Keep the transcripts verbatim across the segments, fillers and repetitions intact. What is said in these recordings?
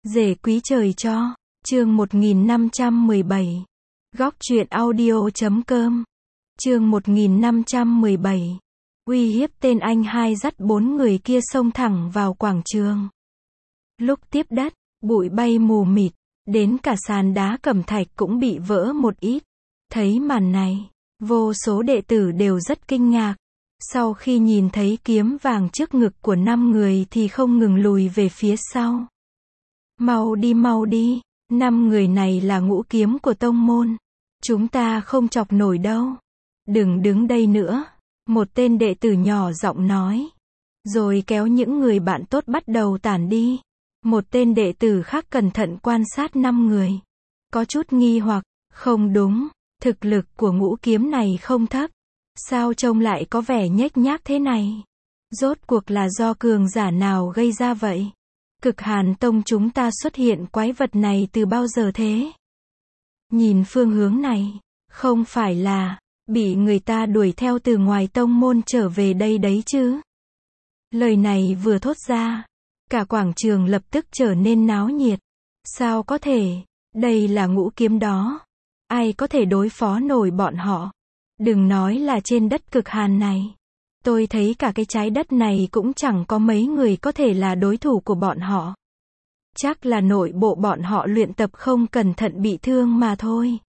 Rể quý trời cho. Chương một nghìn năm trăm mười bảy. Góc truyện audio chấm com. Chương một nghìn năm trăm mười bảy. Uy hiếp tên anh hai dắt bốn người kia xông thẳng vào quảng trường. Lúc tiếp đất, bụi bay mù mịt, đến cả sàn đá cẩm thạch cũng bị vỡ một ít. Thấy màn này, vô số đệ tử đều rất kinh ngạc. Sau khi nhìn thấy kiếm vàng trước ngực của năm người thì không ngừng lùi về phía sau. Mau đi mau đi, năm người này là ngũ kiếm của tông môn. Chúng ta không chọc nổi đâu. Đừng đứng đây nữa. Một tên đệ tử nhỏ giọng nói. Rồi kéo những người bạn tốt bắt đầu tản đi. Một tên đệ tử khác cẩn thận quan sát năm người. Có chút nghi hoặc, không đúng, thực lực của ngũ kiếm này không thấp. Sao trông lại có vẻ nhếch nhác thế này? Rốt cuộc là do cường giả nào gây ra vậy? Cực Hàn Tông chúng ta xuất hiện quái vật này từ bao giờ thế? Nhìn phương hướng này, không phải là bị người ta đuổi theo từ ngoài tông môn trở về đây đấy chứ? Lời này vừa thốt ra, cả quảng trường lập tức trở nên náo nhiệt. Sao có thể? Đây là ngũ kiếm đó. Ai có thể đối phó nổi bọn họ? Đừng nói là trên đất Cực Hàn này. Tôi thấy cả cái trái đất này cũng chẳng có mấy người có thể là đối thủ của bọn họ. Chắc là nội bộ bọn họ luyện tập không cẩn thận bị thương mà thôi.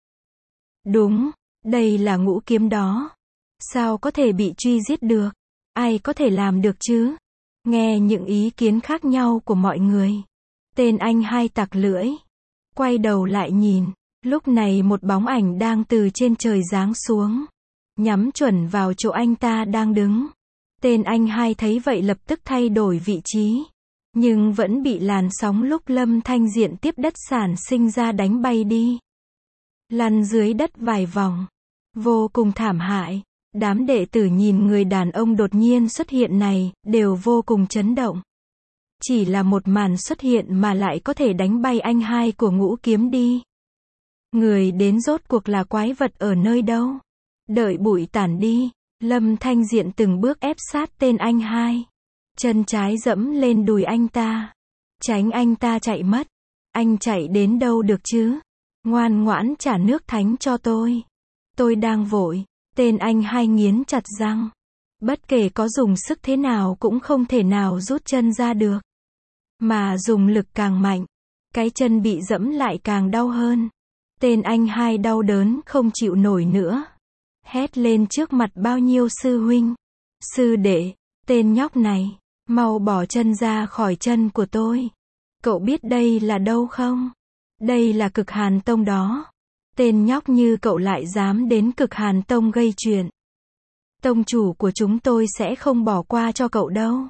Đúng, đây là ngũ kiếm đó. Sao có thể bị truy giết được? Ai có thể làm được chứ? Nghe những ý kiến khác nhau của mọi người. Tên anh hai tặc lưỡi. Quay đầu lại nhìn. Lúc này một bóng ảnh đang từ trên trời giáng xuống. Nhắm chuẩn vào chỗ anh ta đang đứng. Tên anh hai thấy vậy lập tức thay đổi vị trí. Nhưng vẫn bị làn sóng lúc Lâm Thanh Diện tiếp đất sản sinh ra đánh bay đi. Lăn dưới đất vài vòng. Vô cùng thảm hại. Đám đệ tử nhìn người đàn ông đột nhiên xuất hiện này, đều vô cùng chấn động. Chỉ là một màn xuất hiện mà lại có thể đánh bay anh hai của ngũ kiếm đi. Người đến rốt cuộc là quái vật ở nơi đâu? Đợi bụi tản đi, Lâm Thanh Diện từng bước ép sát tên anh hai. Chân trái dẫm lên đùi anh ta. Tránh anh ta chạy mất. Anh chạy đến đâu được chứ? Ngoan ngoãn trả nước thánh cho tôi. Tôi đang vội. Tên anh hai nghiến chặt răng. Bất kể có dùng sức thế nào cũng không thể nào rút chân ra được. Mà dùng lực càng mạnh, cái chân bị dẫm lại càng đau hơn. Tên anh hai đau đớn không chịu nổi nữa. Hét lên trước mặt bao nhiêu sư huynh, sư đệ, tên nhóc này, mau bỏ chân ra khỏi chân của tôi. Cậu biết đây là đâu không? Đây là Cực Hàn Tông đó. Tên nhóc như cậu lại dám đến Cực Hàn Tông gây chuyện. Tông chủ của chúng tôi sẽ không bỏ qua cho cậu đâu.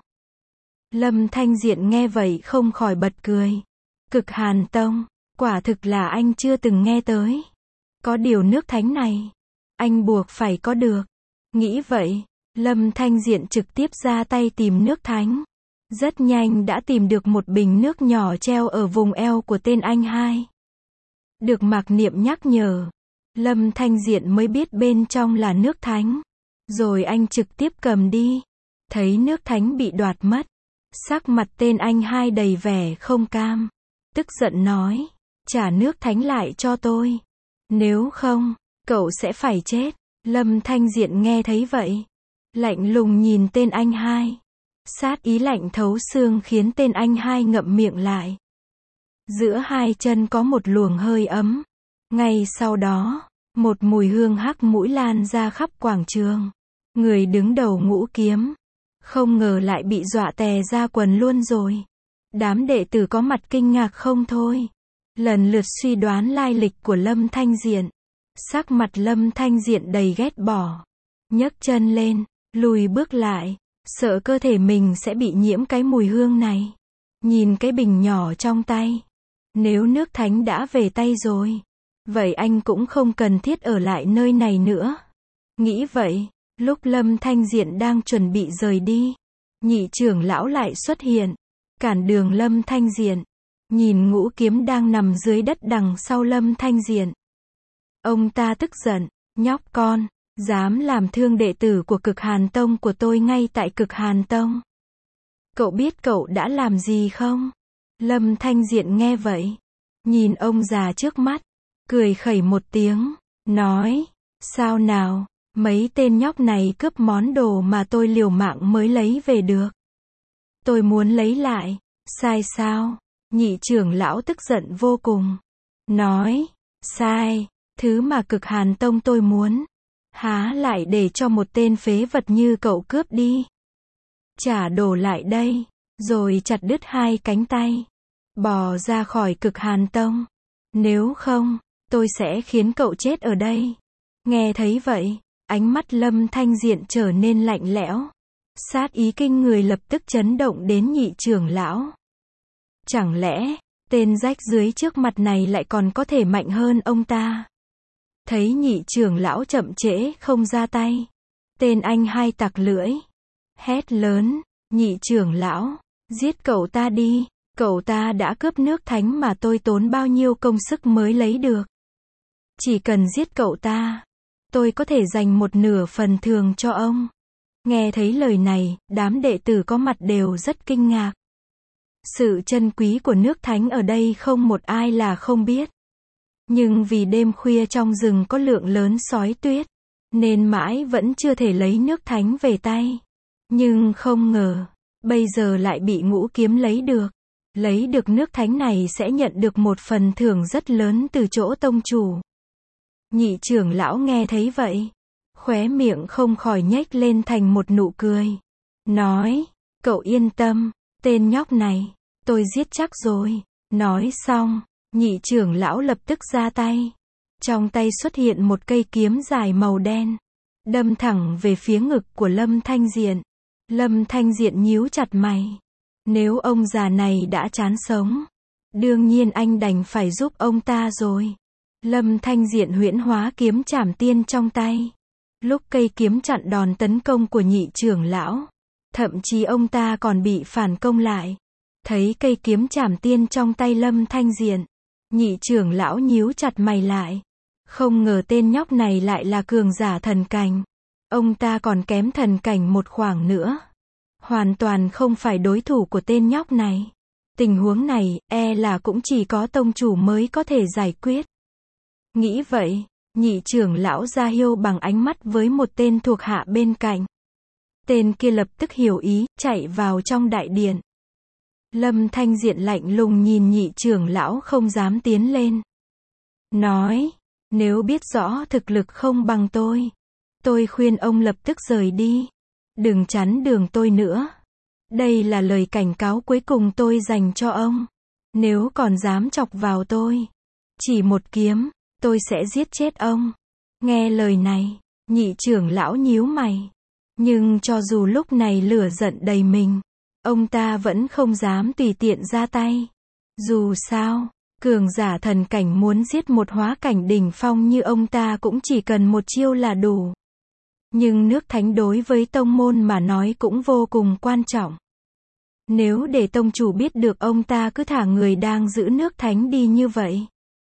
Lâm Thanh Diện nghe vậy không khỏi bật cười. Cực Hàn Tông, quả thực là anh chưa từng nghe tới. Có điều nước thánh này, anh buộc phải có được. Nghĩ vậy, Lâm Thanh Diện trực tiếp ra tay tìm nước thánh. Rất nhanh đã tìm được một bình nước nhỏ treo ở vùng eo của tên anh hai. Được Mạc Niệm nhắc nhở, Lâm Thanh Diện mới biết bên trong là nước thánh. Rồi anh trực tiếp cầm đi. Thấy nước thánh bị đoạt mất, sắc mặt tên anh hai đầy vẻ không cam. Tức giận nói, trả nước thánh lại cho tôi. Nếu không, cậu sẽ phải chết. Lâm Thanh Diện nghe thấy vậy, lạnh lùng nhìn tên anh hai. Sát ý lạnh thấu xương khiến tên anh hai ngậm miệng lại. Giữa hai chân có một luồng hơi ấm. Ngay sau đó, một mùi hương hắc mũi lan ra khắp quảng trường. Người đứng đầu ngũ kiếm, không ngờ lại bị dọa tè ra quần luôn rồi. Đám đệ tử có mặt kinh ngạc không thôi. Lần lượt suy đoán lai lịch của Lâm Thanh Diện. Sắc mặt Lâm Thanh Diện đầy ghét bỏ. Nhấc chân lên, lùi bước lại, sợ cơ thể mình sẽ bị nhiễm cái mùi hương này. Nhìn cái bình nhỏ trong tay. Nếu nước thánh đã về tay rồi, vậy anh cũng không cần thiết ở lại nơi này nữa. Nghĩ vậy, lúc Lâm Thanh Diện đang chuẩn bị rời đi, nhị trưởng lão lại xuất hiện, cản đường Lâm Thanh Diện. Nhìn ngũ kiếm đang nằm dưới đất đằng sau Lâm Thanh Diện. Ông ta tức giận, nhóc con, dám làm thương đệ tử của Cực Hàn Tông của tôi ngay tại Cực Hàn Tông. Cậu biết cậu đã làm gì không? Lâm Thanh Diện nghe vậy, nhìn ông già trước mắt, cười khẩy một tiếng, nói, sao nào, mấy tên nhóc này cướp món đồ mà tôi liều mạng mới lấy về được. Tôi muốn lấy lại, sai sao? Nhị trưởng lão tức giận vô cùng, nói, sai, thứ mà Cực Hàn Tông tôi muốn, há lại để cho một tên phế vật như cậu cướp đi. Trả đồ lại đây, rồi chặt đứt hai cánh tay, bỏ ra khỏi Cực Hàn Tông. Nếu không, tôi sẽ khiến cậu chết ở đây. Nghe thấy vậy, ánh mắt Lâm Thanh Diện trở nên lạnh lẽo. Sát ý kinh người lập tức chấn động đến nhị trưởng lão. Chẳng lẽ, tên rách rưới trước mặt này lại còn có thể mạnh hơn ông ta? Thấy nhị trưởng lão chậm trễ không ra tay, tên anh hai tặc lưỡi, hét lớn, nhị trưởng lão, giết cậu ta đi, cậu ta đã cướp nước thánh mà tôi tốn bao nhiêu công sức mới lấy được. Chỉ cần giết cậu ta, tôi có thể dành một nửa phần thưởng cho ông. Nghe thấy lời này, đám đệ tử có mặt đều rất kinh ngạc. Sự chân quý của nước thánh ở đây không một ai là không biết. Nhưng vì đêm khuya trong rừng có lượng lớn sói tuyết, nên mãi vẫn chưa thể lấy nước thánh về tay. Nhưng không ngờ, bây giờ lại bị Ngũ Kiếm lấy được. Lấy được nước thánh này sẽ nhận được một phần thưởng rất lớn từ chỗ tông chủ. Nhị trưởng lão nghe thấy vậy, khóe miệng không khỏi nhếch lên thành một nụ cười. Nói, cậu yên tâm, tên nhóc này, tôi giết chắc rồi. Nói xong, nhị trưởng lão lập tức ra tay. Trong tay xuất hiện một cây kiếm dài màu đen, đâm thẳng về phía ngực của Lâm Thanh Diện. Lâm Thanh Diện nhíu chặt mày. Nếu ông già này đã chán sống, đương nhiên anh đành phải giúp ông ta rồi. Lâm Thanh Diện huyễn hóa kiếm trảm tiên trong tay. Lúc cây kiếm chặn đòn tấn công của nhị trưởng lão, thậm chí ông ta còn bị phản công lại. Thấy cây kiếm trảm tiên trong tay Lâm Thanh Diện, nhị trưởng lão nhíu chặt mày lại. Không ngờ tên nhóc này lại là cường giả thần cảnh. Ông ta còn kém thần cảnh một khoảng nữa. Hoàn toàn không phải đối thủ của tên nhóc này. Tình huống này, e là cũng chỉ có tông chủ mới có thể giải quyết. Nghĩ vậy, nhị trưởng lão ra hiệu bằng ánh mắt với một tên thuộc hạ bên cạnh. Tên kia lập tức hiểu ý, chạy vào trong đại điện. Lâm Thanh Diện lạnh lùng nhìn nhị trưởng lão không dám tiến lên. Nói, nếu biết rõ thực lực không bằng tôi, tôi khuyên ông lập tức rời đi. Đừng chắn đường tôi nữa. Đây là lời cảnh cáo cuối cùng tôi dành cho ông. Nếu còn dám chọc vào tôi, chỉ một kiếm, tôi sẽ giết chết ông. Nghe lời này, nhị trưởng lão nhíu mày. Nhưng cho dù lúc này lửa giận đầy mình, ông ta vẫn không dám tùy tiện ra tay. Dù sao, cường giả thần cảnh muốn giết một hóa cảnh đỉnh phong như ông ta cũng chỉ cần một chiêu là đủ. Nhưng nước thánh đối với tông môn mà nói cũng vô cùng quan trọng. Nếu để tông chủ biết được ông ta cứ thả người đang giữ nước thánh đi như vậy,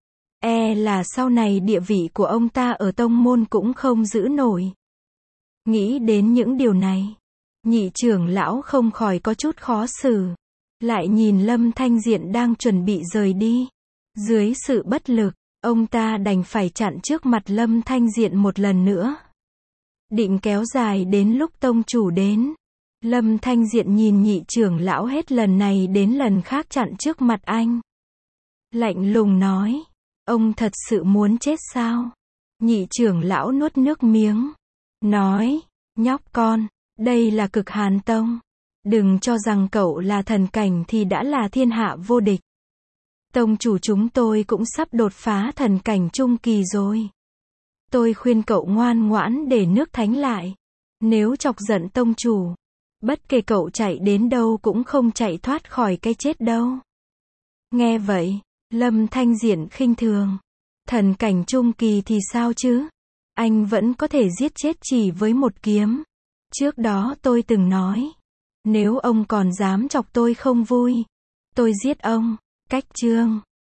e là sau này địa vị của ông ta ở tông môn cũng không giữ nổi. Nghĩ đến những điều này, nhị trưởng lão không khỏi có chút khó xử. Lại nhìn Lâm Thanh Diện đang chuẩn bị rời đi. Dưới sự bất lực, ông ta đành phải chặn trước mặt Lâm Thanh Diện một lần nữa. Định kéo dài đến lúc tông chủ đến. Lâm Thanh Diện nhìn nhị trưởng lão hết lần này đến lần khác chặn trước mặt anh. Lạnh lùng nói, ông thật sự muốn chết sao? Nhị trưởng lão nuốt nước miếng. Nói, nhóc con, đây là Cực Hàn Tông. Đừng cho rằng cậu là thần cảnh thì đã là thiên hạ vô địch. Tông chủ chúng tôi cũng sắp đột phá thần cảnh trung kỳ rồi. Tôi khuyên cậu ngoan ngoãn để nước thánh lại. Nếu chọc giận tông chủ, bất kể cậu chạy đến đâu cũng không chạy thoát khỏi cái chết đâu. Nghe vậy, Lâm Thanh Diện khinh thường. Thần cảnh trung kỳ thì sao chứ? Anh vẫn có thể giết chết chỉ với một kiếm. Trước đó tôi từng nói, nếu ông còn dám chọc tôi không vui, tôi giết ông. Cách chương